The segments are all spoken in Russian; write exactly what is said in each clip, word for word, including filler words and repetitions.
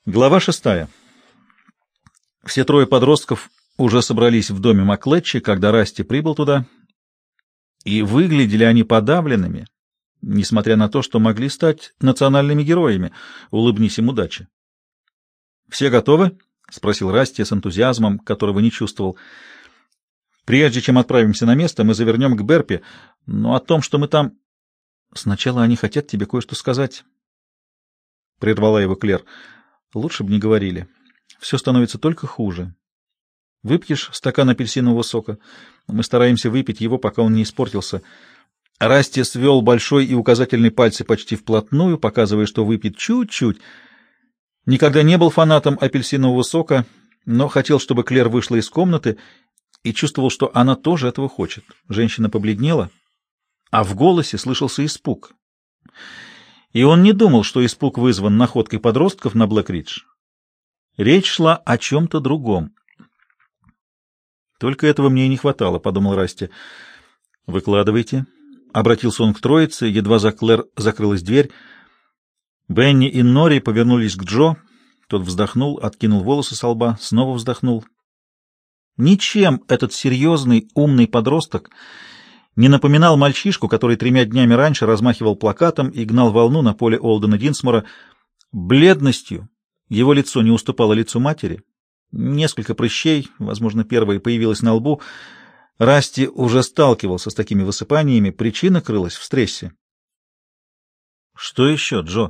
Глава шестая. Все трое подростков уже собрались в доме Маклетчи, когда Расти прибыл туда, и выглядели они подавленными, несмотря на то, что могли стать национальными героями. Улыбнись им удачи. «Все готовы?» — спросил Расти с энтузиазмом, которого не чувствовал. «Прежде чем отправимся на место, мы завернем к Берпи, но о том, что мы там...» «Сначала они хотят тебе кое-что сказать», — прервала его Клэр. «Лучше бы не говорили. Все становится только хуже. Выпьешь стакан апельсинового сока? Мы стараемся выпить его, пока он не испортился». Расти свел большой и указательный пальцы почти вплотную, показывая, что выпьет чуть-чуть. Никогда не был фанатом апельсинового сока, но хотел, чтобы Клэр вышла из комнаты, и чувствовал, что она тоже этого хочет. Женщина побледнела, а в голосе слышался испуг. И он не думал, что испуг вызван находкой подростков на Блэк-Ридж. Речь шла о чем-то другом. «Только этого мне и не хватало», — подумал Расти. «Выкладывайте», — обратился он к троице, едва за Клэр закрылась дверь. Бенни и Нори повернулись к Джо. Тот вздохнул, откинул волосы со лба, снова вздохнул. Ничем этот серьезный, умный подросток не напоминал мальчишку, который тремя днями раньше размахивал плакатом и гнал волну на поле Олдена Динсмора. Бледностью его лицо не уступало лицу матери. Несколько прыщей, возможно, первая появилась на лбу. Расти уже сталкивался с такими высыпаниями, причина крылась в стрессе. «Что еще, Джо?»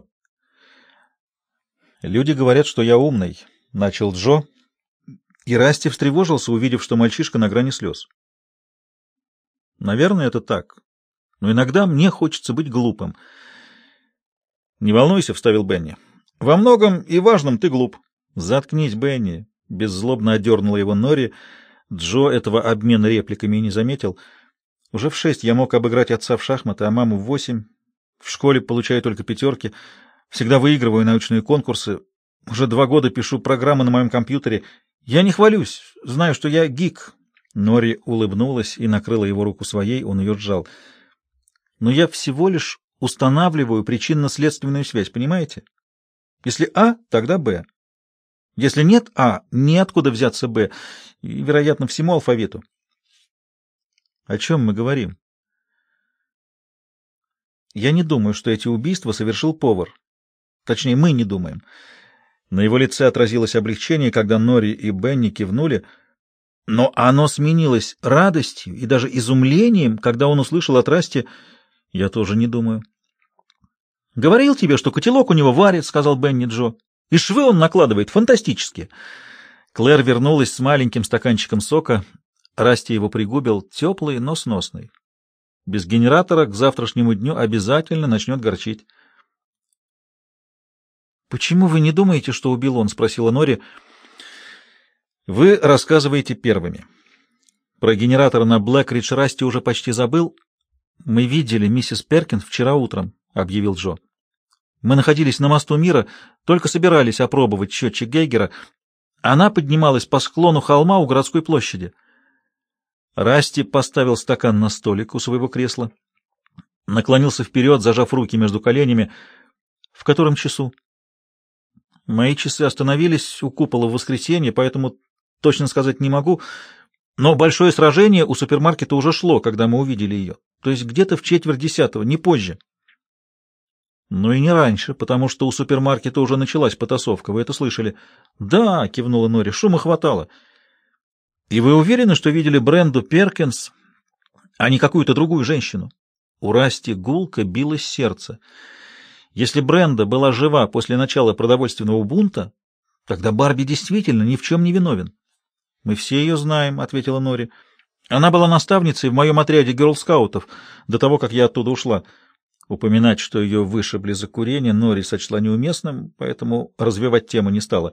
«Люди говорят, что я умный», — начал Джо, и Расти встревожился, увидев, что мальчишка на грани слез. «Наверное, это так. Но иногда мне хочется быть глупым». «Не волнуйся», — вставил Бенни. «Во многом и важном ты глуп». «Заткнись, Бенни», — беззлобно одернула его Нори. Джо этого обмена репликами и не заметил. «Уже в шесть я мог обыграть отца в шахматы, а маму в восемь. В школе получаю только пятерки. Всегда выигрываю научные конкурсы. Уже два года пишу программы на моем компьютере. Я не хвалюсь, знаю, что я гик». Нори улыбнулась и накрыла его руку своей, он ее сжал. «Но я всего лишь устанавливаю причинно-следственную связь, понимаете? Если А, тогда Б. Если нет А, неоткуда взяться Б, и, вероятно, всему алфавиту». «О чем мы говорим?» «Я не думаю, что эти убийства совершил повар. Точнее, мы не думаем». На его лице отразилось облегчение, когда Нори и Бенни кивнули, но оно сменилось радостью и даже изумлением, когда он услышал от Расти: «Я тоже не думаю». «Говорил тебе, что котелок у него варит», — сказал Бенни Джо. «И швы он накладывает фантастически». Клэр вернулась с маленьким стаканчиком сока. Расти его пригубил, теплый, но сносный. Без генератора к завтрашнему дню обязательно начнет горчить. «Почему вы не думаете, что убил он?» — спросила Нори. «Вы рассказываете первыми. Про генератор на Блэк-Ридж Расти уже почти забыл. Мы видели миссис Перкинс вчера утром», — объявил Джо. «Мы находились на мосту Мира, только собирались опробовать счетчик Гейгера. Она поднималась по склону холма у городской площади». Расти поставил стакан на столик у своего кресла, наклонился вперед, зажав руки между коленями. «В котором часу?» «Мои часы остановились у купола в воскресенье, поэтому точно сказать не могу, но большое сражение у супермаркета уже шло, когда мы увидели ее, то есть где-то в четверть десятого, не позже». «Ну и не раньше, потому что у супермаркета уже началась потасовка, вы это слышали?» «Да», — кивнула Нори, — «шума хватало». «И вы уверены, что видели Бренду Перкинс, а не какую-то другую женщину?» У Расти гулко билось сердце. Если Бренда была жива после начала продовольственного бунта, тогда Барби действительно ни в чем не виновен. «Мы все ее знаем», — ответила Нори. «Она была наставницей в моем отряде герлскаутов до того, как я оттуда ушла». Упоминать, что ее вышибли за курение, Нори сочла неуместным, поэтому развивать тему не стала.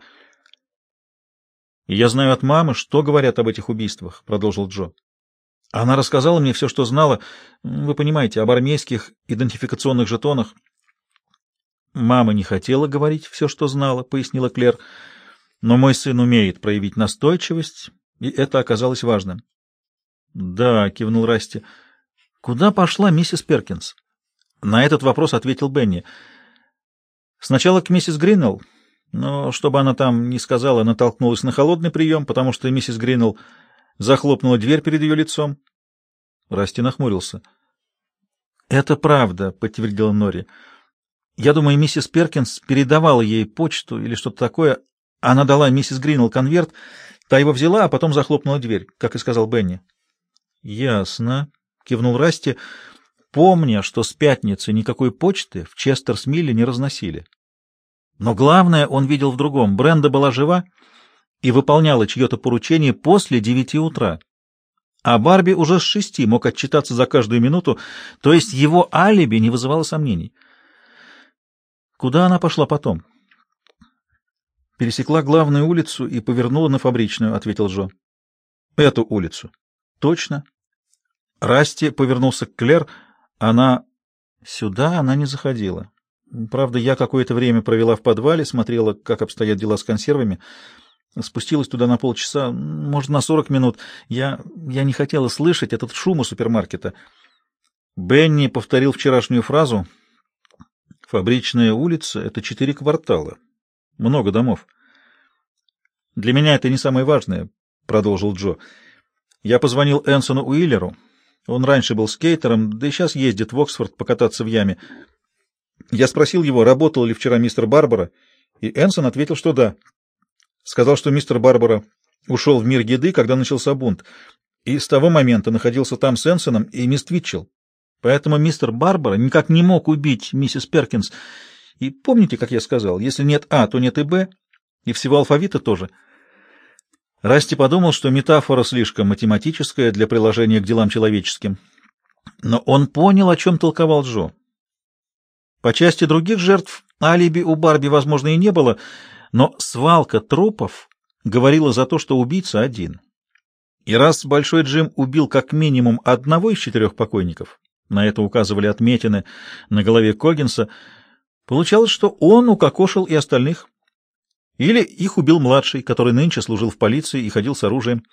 «И я знаю от мамы, что говорят об этих убийствах», — продолжил Джо. «Она рассказала мне все, что знала, вы понимаете, об армейских идентификационных жетонах». «Мама не хотела говорить все, что знала», — пояснила Клэр, «но мой сын умеет проявить настойчивость, и это оказалось важным». «Да», — кивнул Расти. «Куда пошла миссис Перкинс?» На этот вопрос ответил Бенни. «Сначала к миссис Гринелл, Но, чтобы она там не сказала, натолкнулась на холодный прием, потому что миссис Гринелл захлопнула дверь перед ее лицом. Расти нахмурился. — Это правда, — подтвердила Нори. — Я думаю, миссис Перкинс передавала ей почту или что-то такое. Она дала миссис Гринелл конверт, та его взяла, а потом захлопнула дверь, как и сказал Бенни. — Ясно, — кивнул Расти, помня, что с пятницы никакой почты в Честерс-Милле не разносили. Но главное он видел в другом. Бренда была жива и выполняла чье-то поручение после девяти утра. А Барби уже с шести мог отчитаться за каждую минуту, то есть его алиби не вызывало сомнений. Куда она пошла потом? Пересекла главную улицу и повернула на Фабричную, — ответил Джо. Эту улицу. Точно. Расти повернулся к Клэр. Она... Сюда она не заходила. Правда, я какое-то время провела в подвале, смотрела, как обстоят дела с консервами. Спустилась туда на полчаса, может, на сорок минут. Я, я не хотела слышать этот шум у супермаркета. Бенни повторил вчерашнюю фразу. Фабричная улица — это четыре квартала. Много домов. Для меня это не самое важное, — продолжил Джо. Я позвонил Энсону Уиллеру. Он раньше был скейтером, да и сейчас ездит в Оксфорд покататься в яме. Я спросил его, работал ли вчера мистер Барбара, и Энсон ответил, что да. Сказал, что мистер Барбара ушел в мир еды, когда начался бунт, и с того момента находился там с Энсоном и мисс Твитчелл. Поэтому мистер Барбара никак не мог убить миссис Перкинс. И помните, как я сказал, если нет А, то нет и Б, и всего алфавита тоже. Расти подумал, что метафора слишком математическая для приложения к делам человеческим. Но он понял, о чем толковал Джо. По части других жертв алиби у Барби, возможно, и не было, но свалка трупов говорила за то, что убийца один. И раз Большой Джим убил как минимум одного из четырех покойников, на это указывали отметины на голове Коггинса, получалось, что он укокошил и остальных. Или их убил младший, который нынче служил в полиции и ходил с оружием.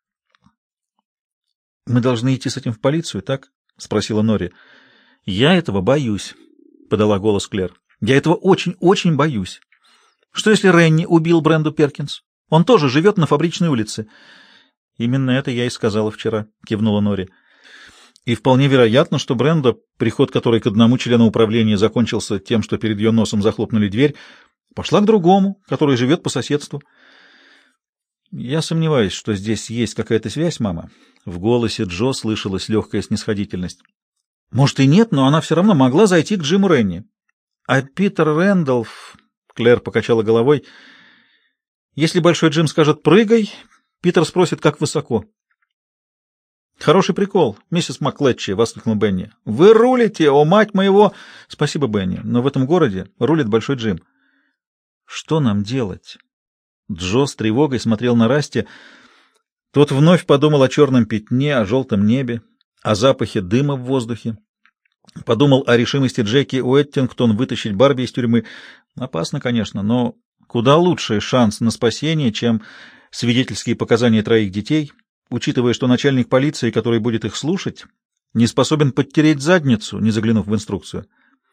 — Мы должны идти с этим в полицию, так? — спросила Нори. — Я этого боюсь, — подала голос Клэр. — Я этого очень-очень боюсь. Что если Ренни убил Бренду Перкинс? Он тоже живет на Фабричной улице. — Именно это я и сказала вчера, — кивнула Нори. И вполне вероятно, что Бренда, приход которой к одному члену управления закончился тем, что перед ее носом захлопнули дверь, пошла к другому, который живет по соседству. — Я сомневаюсь, что здесь есть какая-то связь, мама. В голосе Джо слышалась легкая снисходительность. — Может и нет, но она все равно могла зайти к Джиму Ренни. А Питер Рэндалф... Клэр покачала головой. — Если Большой Джим скажет «прыгай», Питер спросит, как высоко. — Хороший прикол, миссис МакКлетчи, — воскликнул Бенни. — Вы рулите, о мать моего! — Спасибо, Бенни, но в этом городе рулит Большой Джим. — Что нам делать? Джо с тревогой смотрел на Расти. Тот вновь подумал о черном пятне, о желтом небе, о запахе дыма в воздухе. Подумал о решимости Джеки Уэттингтон вытащить Барби из тюрьмы. Опасно, конечно, но куда лучший шанс на спасение, чем свидетельские показания троих детей, учитывая, что начальник полиции, который будет их слушать, не способен подтереть задницу, не заглянув в инструкцию.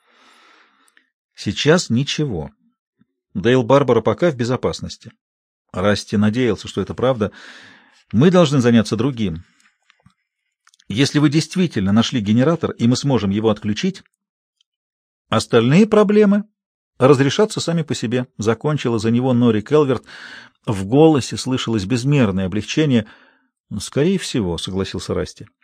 Сейчас ничего. Дейл Барбара пока в безопасности. Расти надеялся, что это правда. Мы должны заняться другим. Если вы действительно нашли генератор, и мы сможем его отключить, остальные проблемы разрешатся сами по себе. Закончила за него Нори Келверт. В голосе слышалось безмерное облегчение. — Скорее всего, — согласился Расти.